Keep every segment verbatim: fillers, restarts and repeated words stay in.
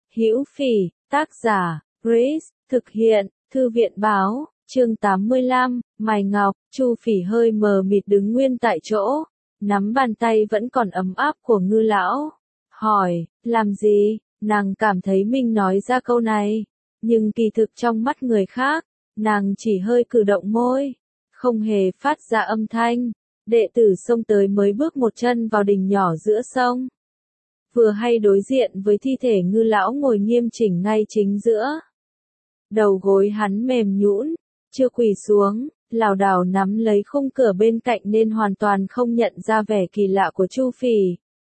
Hữu Phỉ, tác giả, Grace, thực hiện, Thư viện báo, chương tám mươi lăm, Mài Ngọc. Chu Phỉ hơi mờ mịt đứng nguyên tại chỗ, nắm bàn tay vẫn còn ấm áp của Ngư lão. Hỏi, làm gì? Nàng cảm thấy mình nói ra câu này, nhưng kỳ thực trong mắt người khác, nàng chỉ hơi cử động môi, không hề phát ra âm thanh. Đệ tử xông tới mới bước một chân vào đình nhỏ giữa sông. Vừa hay đối diện với thi thể Ngư lão ngồi nghiêm chỉnh ngay chính giữa. Đầu gối hắn mềm nhũn, chưa quỳ xuống, lảo đảo nắm lấy khung cửa bên cạnh nên hoàn toàn không nhận ra vẻ kỳ lạ của Chu Phỉ.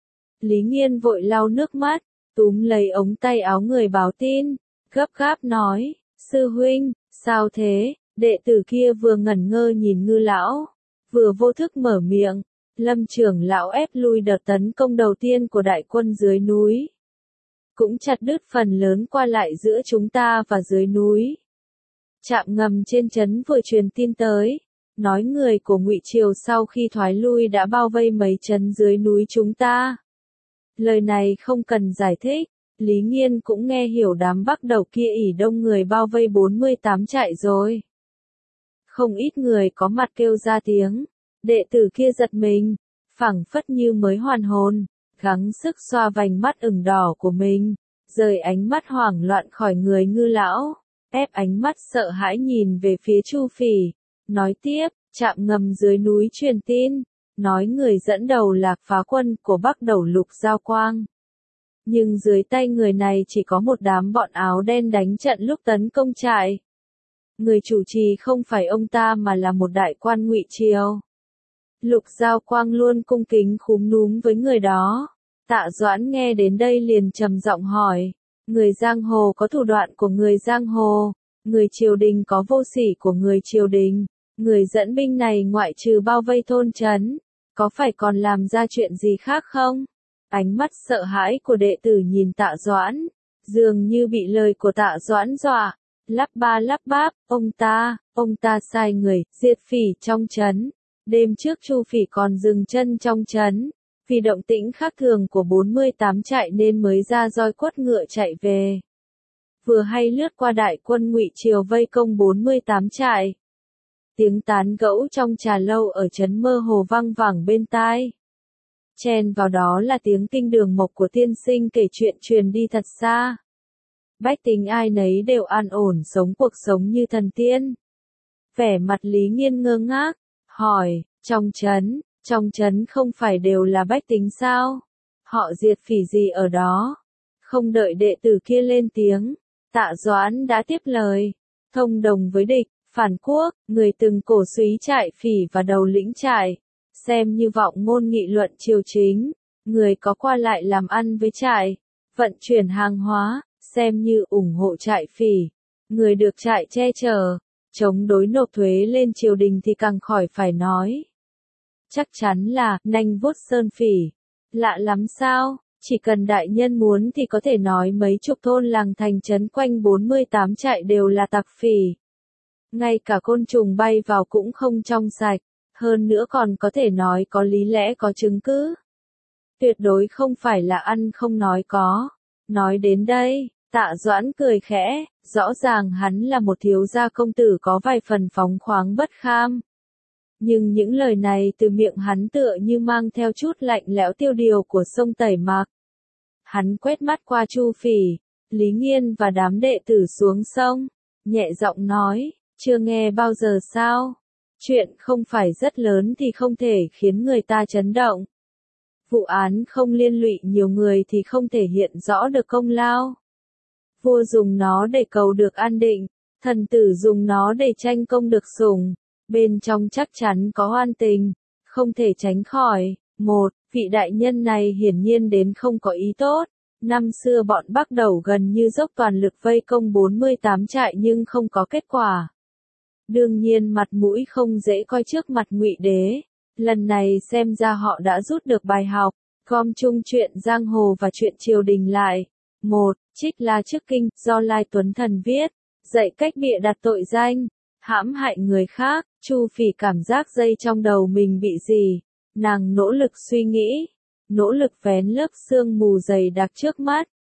Lý Nghiên vội lau nước mắt, túm lấy ống tay áo người báo tin, gấp gáp nói, sư huynh, sao thế? Đệ tử kia vừa ngẩn ngơ nhìn Ngư lão, vừa vô thức mở miệng. Lâm trưởng lão ép lui đợt tấn công đầu tiên của đại quân dưới núi, cũng chặt đứt phần lớn qua lại giữa chúng ta và dưới núi. Trạm ngầm trên trấn vừa truyền tin tới, nói người của Ngụy Triều sau khi thoái lui đã bao vây mấy trấn dưới núi chúng ta. Lời này không cần giải thích, Lý Nghiên cũng nghe hiểu đám Bắc đầu kia ỉ đông người bao vây bốn mươi tám trại rồi. Không ít người có mặt kêu ra tiếng. Đệ tử kia giật mình, phảng phất như mới hoàn hồn, gắng sức xoa vành mắt ửng đỏ của mình, rời ánh mắt hoảng loạn khỏi người Ngư lão, ép ánh mắt sợ hãi nhìn về phía Chu Phỉ, nói tiếp, trạm ngầm dưới núi truyền tin, nói người dẫn đầu là phá quân của Bắc đầu Lục Giao Quang. Nhưng dưới tay người này chỉ có một đám bọn áo đen đánh trận lúc tấn công trại. Người chủ trì không phải ông ta mà là một đại quan Ngụy Triều. Lục Giao Quang luôn cung kính khúm núm với người đó. Tạ Doãn nghe đến đây liền trầm giọng hỏi, người giang hồ có thủ đoạn của người giang hồ, người triều đình có vô sỉ của người triều đình, người dẫn binh này ngoại trừ bao vây thôn trấn, có phải còn làm ra chuyện gì khác không? Ánh mắt sợ hãi của đệ tử nhìn Tạ Doãn, dường như bị lời của Tạ Doãn dọa, lắp ba lắp bắp, ông ta, ông ta sai người, diệt Phỉ trong trấn. Đêm trước Chu Phỉ còn dừng chân trong trấn, vì động tĩnh khác thường của bốn mươi tám trại nên mới ra roi quất ngựa chạy về. Vừa hay lướt qua đại quân Ngụy Triều vây công bốn mươi tám trại. Tiếng tán gẫu trong trà lâu ở trấn mơ hồ vang vẳng bên tai. Chen vào đó là tiếng kinh đường mộc của tiên sinh kể chuyện truyền đi thật xa. Bách tính ai nấy đều an ổn sống cuộc sống như thần tiên. Vẻ mặt Lý Nghiên ngơ ngác, hỏi, trong trấn, trong trấn không phải đều là bách tính sao? Họ diệt Phỉ gì ở đó? Không đợi đệ tử kia lên tiếng, Tạ Doãn đã tiếp lời, thông đồng với địch, phản quốc, người từng cổ súy trại Phỉ và đầu lĩnh trại, xem như vọng ngôn nghị luận triều chính, người có qua lại làm ăn với trại, vận chuyển hàng hóa, xem như ủng hộ trại Phỉ, người được trại che chở. Chống đối nộp thuế lên triều đình thì càng khỏi phải nói. Chắc chắn là, nanh vuốt sơn Phỉ. Lạ lắm sao, chỉ cần đại nhân muốn thì có thể nói mấy chục thôn làng thành trấn quanh bốn mươi tám trại đều là tặc Phỉ. Ngay cả côn trùng bay vào cũng không trong sạch, hơn nữa còn có thể nói có lý lẽ có chứng cứ. Tuyệt đối không phải là ăn không nói có. Nói đến đây, Tạ Doãn cười khẽ, rõ ràng hắn là một thiếu gia công tử có vài phần phóng khoáng bất kham. Nhưng những lời này từ miệng hắn tựa như mang theo chút lạnh lẽo tiêu điều của sông Tẩy Mạc. Hắn quét mắt qua Chu Phỉ, Lý Nghiên và đám đệ tử xuống sông, nhẹ giọng nói, chưa nghe bao giờ sao? Chuyện không phải rất lớn thì không thể khiến người ta chấn động. Vụ án không liên lụy nhiều người thì không thể hiện rõ được công lao. Vua dùng nó để cầu được an định, thần tử dùng nó để tranh công được sủng, bên trong chắc chắn có oan tình, không thể tránh khỏi. Một, vị đại nhân này hiển nhiên đến không có ý tốt. Năm xưa bọn Bắc đầu gần như dốc toàn lực vây công bốn mươi tám trại nhưng không có kết quả. Đương nhiên mặt mũi không dễ coi trước mặt Ngụy đế. Lần này xem ra họ đã rút được bài học, gom chung chuyện giang hồ và chuyện triều đình lại. Một, Trích La Trước Kinh, do Lai Tuấn Thần viết, dạy cách bịa đặt tội danh, hãm hại người khác. Chu Phỉ cảm giác dây trong đầu mình bị gì, nàng nỗ lực suy nghĩ, nỗ lực vén lớp sương mù dày đặc trước mắt,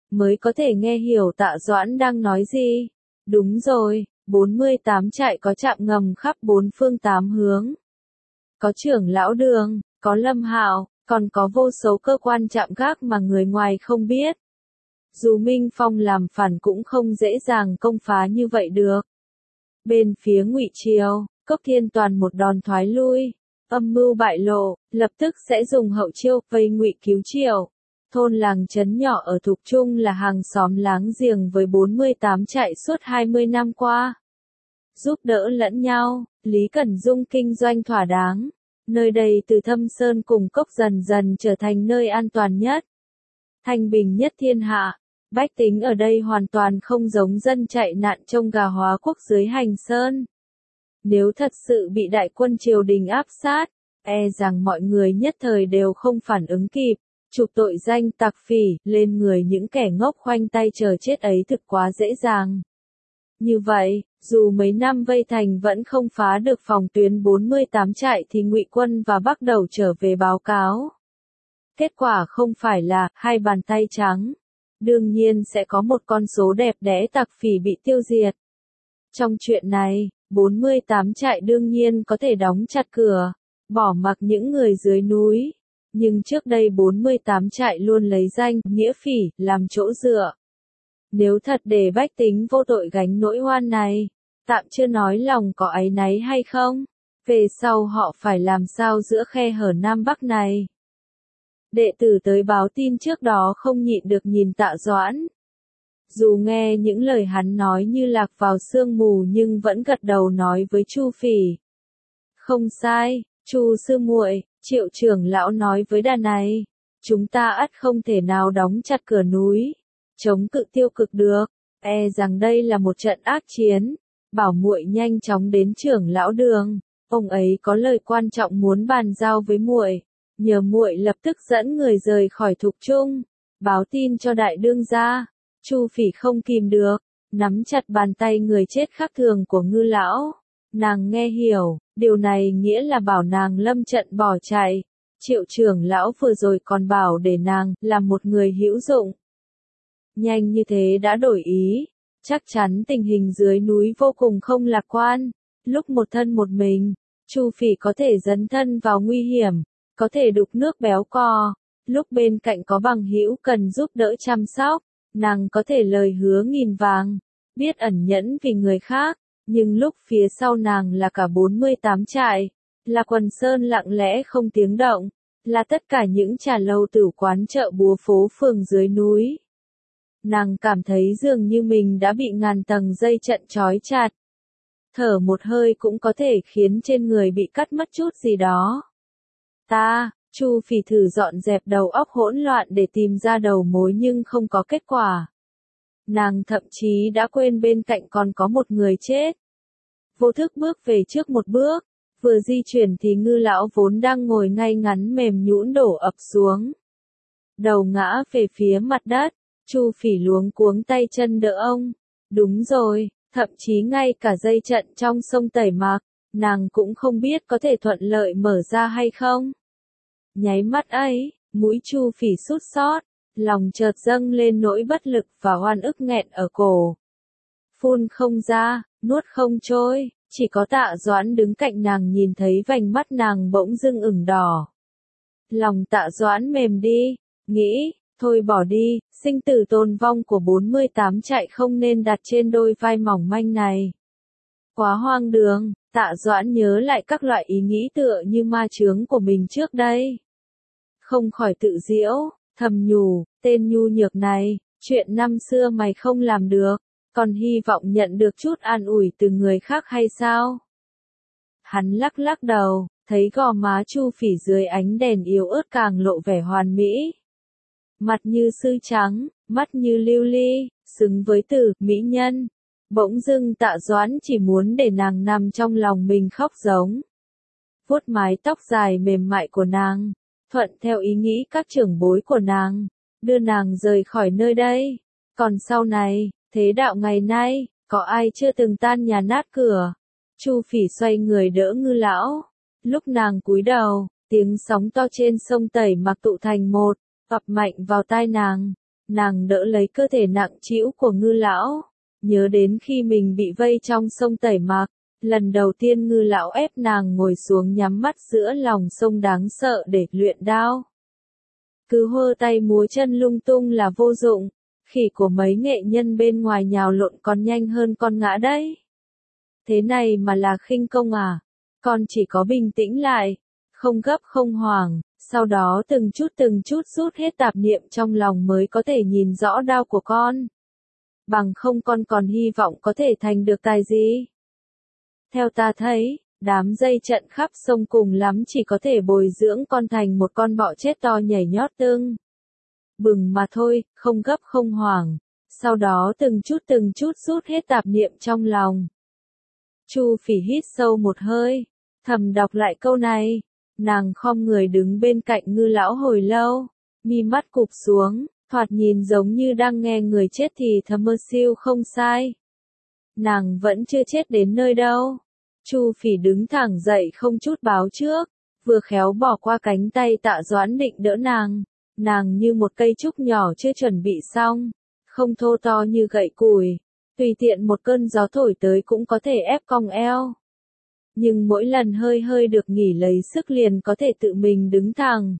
mới có thể nghe hiểu Tạ Doãn đang nói gì. Đúng rồi, bốn mươi tám trại có trạm ngầm khắp bốn phương tám hướng. Có trưởng lão đường, có Lâm Hạo, còn có vô số cơ quan trạm gác mà người ngoài không biết. Dù Minh Phong làm phản cũng không dễ dàng công phá như vậy được. Bên phía Ngụy Triều, Cốc Thiên Toàn một đòn thoái lui, âm mưu bại lộ, lập tức sẽ dùng hậu chiêu vây Ngụy cứu Triều. Thôn làng trấn nhỏ ở Thục Trung là hàng xóm láng giềng với bốn mươi tám trại suốt hai mươi năm qua. Giúp đỡ lẫn nhau, Lý Cẩn Dung kinh doanh thỏa đáng. Nơi đây từ Thâm Sơn cùng Cốc dần dần trở thành nơi an toàn nhất. Thanh bình nhất thiên hạ, bách tính ở đây hoàn toàn không giống dân chạy nạn trông gà hóa quốc dưới Hành Sơn. Nếu thật sự bị đại quân triều đình áp sát, e rằng mọi người nhất thời đều không phản ứng kịp, chụp tội danh tặc phỉ lên người những kẻ ngốc khoanh tay chờ chết ấy thực quá dễ dàng. Như vậy, dù mấy năm vây thành vẫn không phá được phòng tuyến bốn mươi tám trại thì Ngụy quân và Bắc Đầu trở về báo cáo. Kết quả không phải là hai bàn tay trắng. Đương nhiên sẽ có một con số đẹp đẽ tặc phỉ bị tiêu diệt. Trong chuyện này, bốn mươi tám trại đương nhiên có thể đóng chặt cửa, bỏ mặc những người dưới núi. Nhưng trước đây bốn mươi tám trại luôn lấy danh nghĩa phỉ làm chỗ dựa. Nếu thật để bách tính vô tội gánh nỗi oan này, tạm chưa nói lòng có áy náy hay không, về sau họ phải làm sao giữa khe hở Nam Bắc này. Đệ tử tới báo tin trước đó không nhịn được nhìn Tạ Doãn. Dù nghe những lời hắn nói như lạc vào sương mù nhưng vẫn gật đầu nói với Chu Phỉ. Không sai, Chu sư muội, Triệu trưởng lão nói với đàn này, chúng ta ắt không thể nào đóng chặt cửa núi, chống cự tiêu cực được, e rằng đây là một trận ác chiến. Bảo muội nhanh chóng đến trưởng lão đường, ông ấy có lời quan trọng muốn bàn giao với muội, nhờ muội lập tức dẫn người rời khỏi Thục Trung, báo tin cho đại đương gia. Chu Phỉ không kìm được, nắm chặt bàn tay người chết khác thường của Ngư lão. Nàng nghe hiểu, điều này nghĩa là bảo nàng lâm trận bỏ chạy. Triệu trưởng lão vừa rồi còn bảo để nàng làm một người hữu dụng. Nhanh như thế đã đổi ý, chắc chắn tình hình dưới núi vô cùng không lạc quan. Lúc một thân một mình, Chu Phỉ có thể dấn thân vào nguy hiểm, có thể đục nước béo cò. Lúc bên cạnh có bằng hữu cần giúp đỡ chăm sóc, nàng có thể lời hứa nghìn vàng, biết ẩn nhẫn vì người khác. Nhưng lúc phía sau nàng là cả bốn mươi tám trại, là quần sơn lặng lẽ không tiếng động, là tất cả những trà lâu tử quán chợ búa phố phường dưới núi. Nàng cảm thấy dường như mình đã bị ngàn tầng dây trận trói chặt. Thở một hơi cũng có thể khiến trên người bị cắt mất chút gì đó. Ta, Chu Phỉ thử dọn dẹp đầu óc hỗn loạn để tìm ra đầu mối nhưng không có kết quả. Nàng thậm chí đã quên bên cạnh còn có một người chết. Vô thức bước về trước một bước, vừa di chuyển thì Ngư lão vốn đang ngồi ngay ngắn mềm nhũn đổ ập xuống. Đầu ngã về phía mặt đất, Chu Phỉ luống cuống tay chân đỡ ông. Đúng rồi, thậm chí ngay cả dây trận trong sông Tẩy Mạc, nàng cũng không biết có thể thuận lợi mở ra hay không. Nháy mắt ấy, mũi Chu Phỉ sút sót, lòng chợt dâng lên nỗi bất lực và oan ức nghẹn ở cổ. Phun không ra, nuốt không trôi, chỉ có Tạ Doãn đứng cạnh nàng nhìn thấy vành mắt nàng bỗng dưng ửng đỏ. Lòng Tạ Doãn mềm đi, nghĩ, thôi bỏ đi, sinh tử tồn vong của bốn mươi tám trại không nên đặt trên đôi vai mỏng manh này. Quá hoang đường, Tạ Doãn nhớ lại các loại ý nghĩ tựa như ma chướng của mình trước đây. Không khỏi tự giễu, thầm nhủ, tên nhu nhược này, chuyện năm xưa mày không làm được, còn hy vọng nhận được chút an ủi từ người khác hay sao? Hắn lắc lắc đầu, thấy gò má Chu Phỉ dưới ánh đèn yếu ớt càng lộ vẻ hoàn mỹ. Mặt như sư trắng, mắt như lưu ly, xứng với từ mỹ nhân. Bỗng dưng Tạ Doãn chỉ muốn để nàng nằm trong lòng mình khóc giống. Vuốt mái tóc dài mềm mại của nàng, thuận theo ý nghĩ các trưởng bối của nàng, đưa nàng rời khỏi nơi đây. Còn sau này, thế đạo ngày nay, có ai chưa từng tan nhà nát cửa? Chu Phỉ xoay người đỡ Ngư lão. Lúc nàng cúi đầu, tiếng sóng to trên sông Tẩy Mạc tụ thành một, ập mạnh vào tai nàng. Nàng đỡ lấy cơ thể nặng trĩu của Ngư lão, nhớ đến khi mình bị vây trong sông Tẩy Mạc, lần đầu tiên Ngư lão ép nàng ngồi xuống nhắm mắt giữa lòng sông đáng sợ để luyện đao. Cứ hơ tay múa chân lung tung là vô dụng, khỉ của mấy nghệ nhân bên ngoài nhào lộn còn nhanh hơn con ngã đấy. Thế này mà là khinh công à? Con chỉ có bình tĩnh lại, không gấp không hoảng, sau đó từng chút từng chút rút hết tạp niệm trong lòng mới có thể nhìn rõ đao của con. Bằng không con còn hy vọng có thể thành được tài gì? Theo ta thấy, đám dây trận khắp sông cùng lắm chỉ có thể bồi dưỡng con thành một con bọ chết to nhảy nhót tưng bừng mà thôi, không gấp không hoảng, sau đó từng chút từng chút rút hết tạp niệm trong lòng. Chu Phỉ hít sâu một hơi, thầm đọc lại câu này, nàng khom người đứng bên cạnh Ngư lão hồi lâu, mi mắt cụp xuống, thoạt nhìn giống như đang nghe người chết thì thầm mơ siêu không sai. Nàng vẫn chưa chết đến nơi đâu. Chu Phỉ đứng thẳng dậy không chút báo trước, vừa khéo bỏ qua cánh tay Tạ Doãn định đỡ nàng. Nàng như một cây trúc nhỏ chưa chuẩn bị xong, không thô to như gậy củi, tùy tiện một cơn gió thổi tới cũng có thể ép cong eo. Nhưng mỗi lần hơi hơi được nghỉ lấy sức liền có thể tự mình đứng thẳng.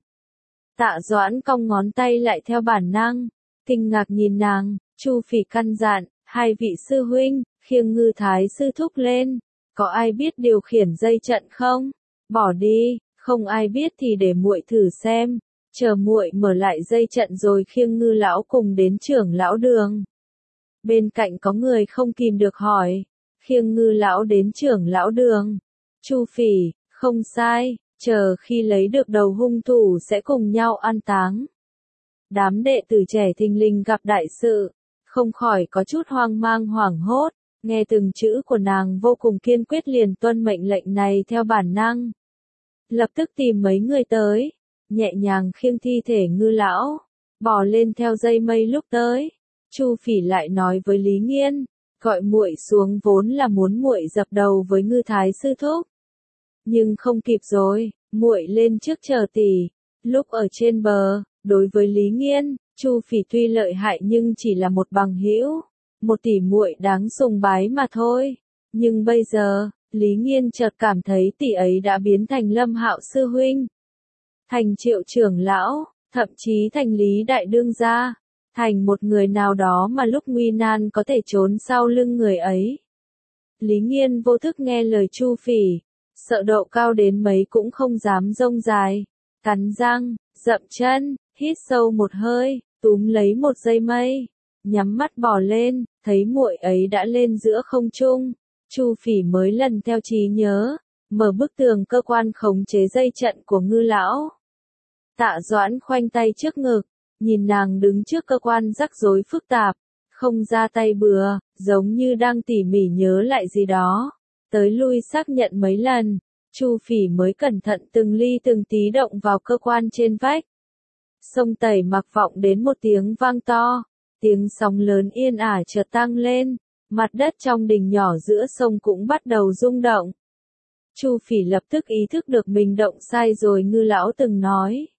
Tạ Doãn cong ngón tay lại theo bản năng, kinh ngạc nhìn nàng. Chu Phỉ căn dặn, hai vị sư huynh, khiêng Ngư thái sư thúc lên, có ai biết điều khiển dây trận không? Bỏ đi, không ai biết thì để muội thử xem. Chờ muội mở lại dây trận rồi khiêng Ngư lão cùng đến trưởng lão đường. Bên cạnh có người không kìm được hỏi, khiêng Ngư lão đến trưởng lão đường. Chu Phỉ, không sai, chờ khi lấy được đầu hung thủ sẽ cùng nhau an táng. Đám đệ tử trẻ thình lình gặp đại sự, không khỏi có chút hoang mang hoảng hốt, nghe từng chữ của nàng vô cùng kiên quyết liền tuân mệnh lệnh này theo bản năng. Lập tức tìm mấy người tới, nhẹ nhàng khiêng thi thể Ngư lão, bò lên theo dây mây lúc tới. Chu Phỉ lại nói với Lý Nghiên, gọi muội xuống vốn là muốn muội dập đầu với Ngư thái sư thúc. Nhưng không kịp rồi, muội lên trước chờ tỷ. Lúc ở trên bờ, đối với Lý Nghiên, Chu Phỉ tuy lợi hại nhưng chỉ là một bằng hữu, một tỷ muội đáng sùng bái mà thôi. Nhưng bây giờ, Lý Nghiên chợt cảm thấy tỷ ấy đã biến thành Lâm Hạo sư huynh, thành Triệu trưởng lão, thậm chí thành Lý đại đương gia, thành một người nào đó mà lúc nguy nan có thể trốn sau lưng người ấy. Lý Nghiên vô thức nghe lời Chu Phỉ, sợ độ cao đến mấy cũng không dám rông dài, cắn răng, dậm chân, hít sâu một hơi, túm lấy một dây mây, nhắm mắt bò lên, thấy muội ấy đã lên giữa không trung. Chu Phỉ mới lần theo trí nhớ, mở bức tường cơ quan khống chế dây trận của Ngư lão. Tạ Doãn khoanh tay trước ngực, nhìn nàng đứng trước cơ quan rắc rối phức tạp, không ra tay bừa, giống như đang tỉ mỉ nhớ lại gì đó. Tới lui xác nhận mấy lần, Chu Phỉ mới cẩn thận từng ly từng tí động vào cơ quan trên vách. Sông Tẩy Mạc vọng đến một tiếng vang to, tiếng sóng lớn yên ả chợt tăng lên, mặt đất trong đình nhỏ giữa sông cũng bắt đầu rung động. Chu Phỉ lập tức ý thức được mình động sai rồi. Ngư lão từng nói,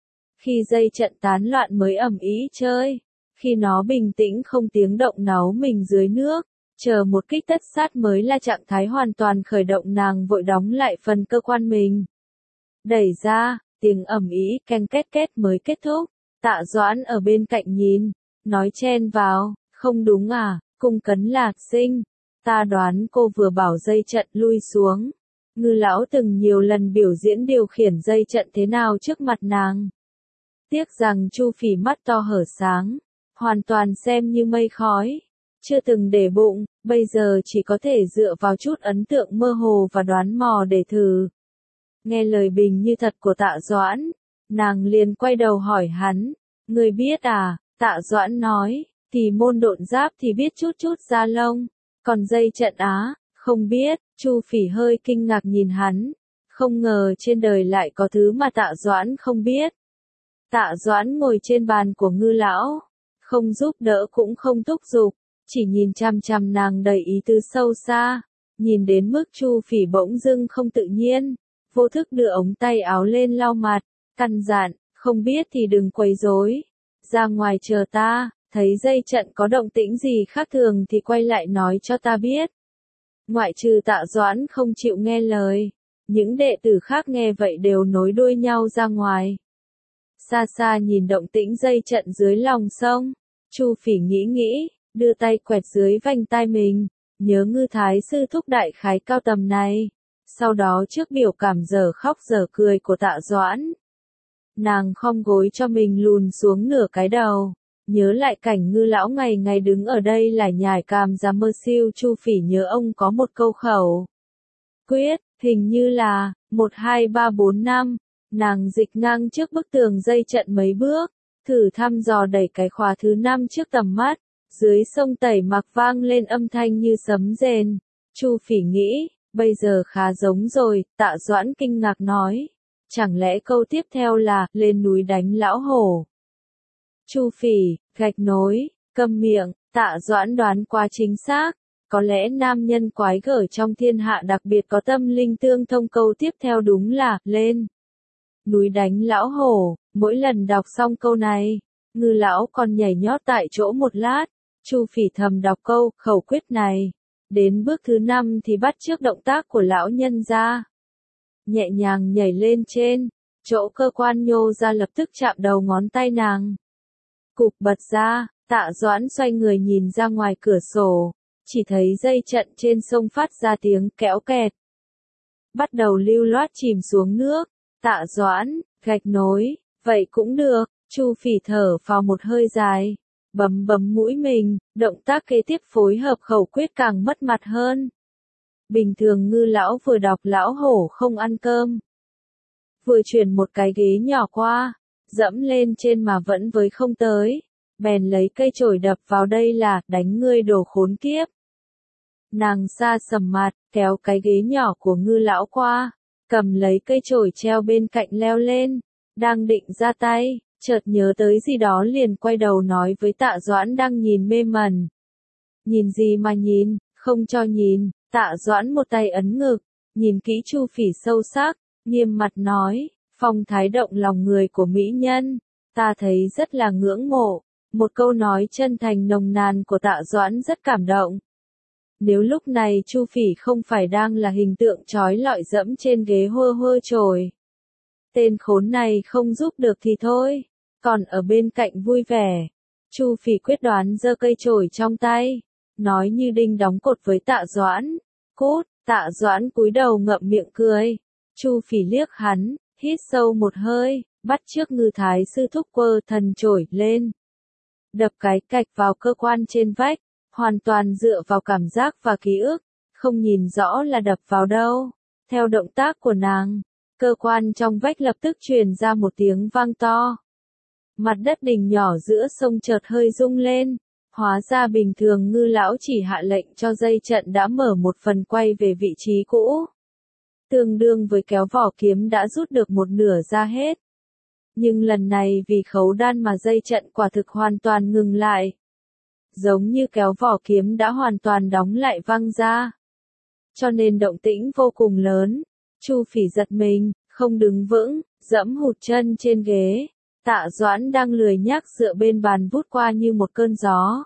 khi dây trận tán loạn mới ầm ĩ chơi, khi nó bình tĩnh không tiếng động náu mình dưới nước, chờ một kích tất sát mới là trạng thái hoàn toàn khởi động. Nàng vội đóng lại phần cơ quan mình, đẩy ra, tiếng ầm ĩ keng két két mới kết thúc. Tạ Doãn ở bên cạnh nhìn, nói chen vào, không đúng à, Cung Cấn Lạc sinh, ta đoán cô vừa bảo dây trận lui xuống. Ngư lão từng nhiều lần biểu diễn điều khiển dây trận thế nào trước mặt nàng. Tiếc rằng Chu Phỉ mắt to hở sáng, hoàn toàn xem như mây khói, chưa từng để bụng, bây giờ chỉ có thể dựa vào chút ấn tượng mơ hồ và đoán mò để thử. Nghe lời bình như thật của Tạ Doãn, nàng liền quay đầu hỏi hắn, người biết à? Tạ Doãn nói, thì môn độn giáp thì biết chút chút da lông, còn dây trận á, không biết. Chu Phỉ hơi kinh ngạc nhìn hắn, không ngờ trên đời lại có thứ mà Tạ Doãn không biết. Tạ Doãn ngồi trên bàn của Ngư lão, không giúp đỡ cũng không thúc giục, chỉ nhìn chằm chằm nàng đầy ý tứ sâu xa, nhìn đến mức Chu Phỉ bỗng dưng không tự nhiên, vô thức đưa ống tay áo lên lau mặt, căn dặn, không biết thì đừng quấy rối. ra ngoài chờ ta, thấy dây trận có động tĩnh gì khác thường thì quay lại nói cho ta biết. Ngoại trừ Tạ Doãn không chịu nghe lời, những đệ tử khác nghe vậy đều nối đuôi nhau ra ngoài. Xa xa nhìn động tĩnh dây trận dưới lòng sông, Chu Phỉ nghĩ nghĩ, đưa tay quẹt dưới vành tai mình, nhớ Ngư Thái sư thúc đại khái cao tầm này. Sau đó trước biểu cảm dở khóc dở cười của Tạ Doãn, nàng khom gối cho mình lùn xuống nửa cái đầu, nhớ lại cảnh Ngư lão ngày ngày đứng ở đây lải nhải càm ra mơ siêu. Chu Phỉ nhớ ông có một câu khẩu quyết, hình như là một hai ba bốn năm. Nàng dịch ngang trước bức tường dây trận mấy bước, thử thăm dò đẩy cái khóa thứ năm trước tầm mắt. Dưới sông Tẩy Mạc vang lên âm thanh như sấm rền. Chu Phỉ nghĩ, bây giờ khá giống rồi. Tạ Doãn kinh ngạc nói, chẳng lẽ câu tiếp theo là lên núi đánh lão hổ? Chu Phỉ gạch nối, câm miệng. Tạ Doãn đoán quá chính xác, có lẽ nam nhân quái gở trong thiên hạ đặc biệt có tâm linh tương thông. Câu tiếp theo đúng là lên núi đánh lão hổ. Mỗi lần đọc xong câu này, Ngư lão còn nhảy nhót tại chỗ một lát. Chu Phỉ thầm đọc câu khẩu quyết này, đến bước thứ năm thì bắt chước động tác của lão nhân ra, nhẹ nhàng nhảy lên trên, chỗ cơ quan nhô ra lập tức chạm đầu ngón tay nàng. Cục bật ra, Tạ Doãn xoay người nhìn ra ngoài cửa sổ, chỉ thấy dây trận trên sông phát ra tiếng kéo kẹt, bắt đầu lưu loát chìm xuống nước. Tạ Doãn gạch nối, vậy cũng được. Chu Phỉ thở phào một hơi dài, bấm bấm mũi mình, động tác kế tiếp phối hợp khẩu quyết càng mất mặt hơn. Bình thường Ngư lão vừa đọc lão hổ không ăn cơm, vừa chuyển một cái ghế nhỏ qua, dẫm lên trên mà vẫn với không tới, bèn lấy cây chổi đập vào. Đây là đánh ngươi đồ khốn kiếp. Nàng xa sầm mặt, kéo cái ghế nhỏ của Ngư lão qua, cầm lấy cây chổi treo bên cạnh leo lên, đang định ra tay, chợt nhớ tới gì đó liền quay đầu nói với Tạ Doãn đang nhìn mê mẩn. Nhìn gì mà nhìn, không cho nhìn. Tạ Doãn một tay ấn ngực, nhìn kỹ Chu Phỉ sâu sắc, nghiêm mặt nói, phong thái động lòng người của mỹ nhân, ta thấy rất là ngưỡng mộ. Một câu nói chân thành nồng nàn của Tạ Doãn rất cảm động. Nếu lúc này Chu Phỉ không phải đang là hình tượng trói lọi dẫm trên ghế hơ hơ chồi, tên khốn này không giúp được thì thôi, còn ở bên cạnh vui vẻ. Chu Phỉ quyết đoán giơ cây chổi trong tay, nói như đinh đóng cột với Tạ Doãn, cút. Tạ Doãn cúi đầu ngậm miệng cười. Chu Phỉ liếc hắn, hít sâu một hơi, bắt chước Ngư Thái sư thúc quơ thần chổi lên, đập cái cạch vào cơ quan trên vách, hoàn toàn dựa vào cảm giác và ký ức, không nhìn rõ là đập vào đâu. Theo động tác của nàng, cơ quan trong vách lập tức truyền ra một tiếng vang to. Mặt đất đỉnh nhỏ giữa sông chợt hơi rung lên, hóa ra bình thường Ngư lão chỉ hạ lệnh cho dây trận đã mở một phần quay về vị trí cũ, tương đương với kéo vỏ kiếm đã rút được một nửa ra hết. Nhưng lần này vì khấu đan mà dây trận quả thực hoàn toàn ngừng lại, giống như kéo vỏ kiếm đã hoàn toàn đóng lại văng ra, cho nên động tĩnh vô cùng lớn. Chu Phỉ giật mình, không đứng vững, dẫm hụt chân trên ghế. Tạ Doãn đang lười nhác dựa bên bàn vút qua như một cơn gió.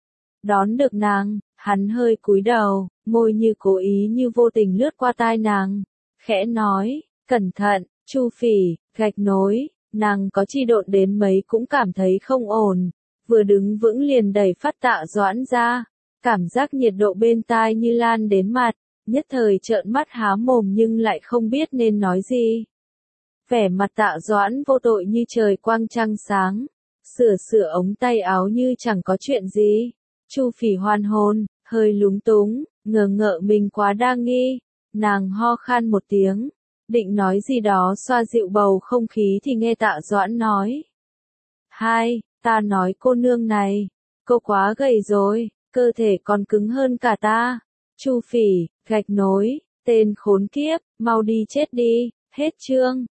Đón được nàng, hắn hơi cúi đầu, môi như cố ý như vô tình lướt qua tai nàng, khẽ nói, cẩn thận. Chu Phỉ gạch nối, nàng có chi độn đến mấy cũng cảm thấy không ổn, vừa đứng vững liền đẩy phát Tạ Doãn ra, cảm giác nhiệt độ bên tai như lan đến mặt, nhất thời trợn mắt há mồm nhưng lại không biết nên nói gì. Vẻ mặt Tạ Doãn vô tội như trời quang trăng sáng, sửa sửa ống tay áo như chẳng có chuyện gì. Chu Phỉ hoàn hồn, hơi lúng túng, ngờ ngợ mình quá đa nghi, nàng ho khan một tiếng, định nói gì đó xoa dịu bầu không khí thì nghe Tạ Doãn nói. Hai, ta nói cô nương này, cô quá gầy rồi, cơ thể còn cứng hơn cả ta. Chu Phỉ gạch nối, tên khốn kiếp, mau đi chết đi. Hết chương.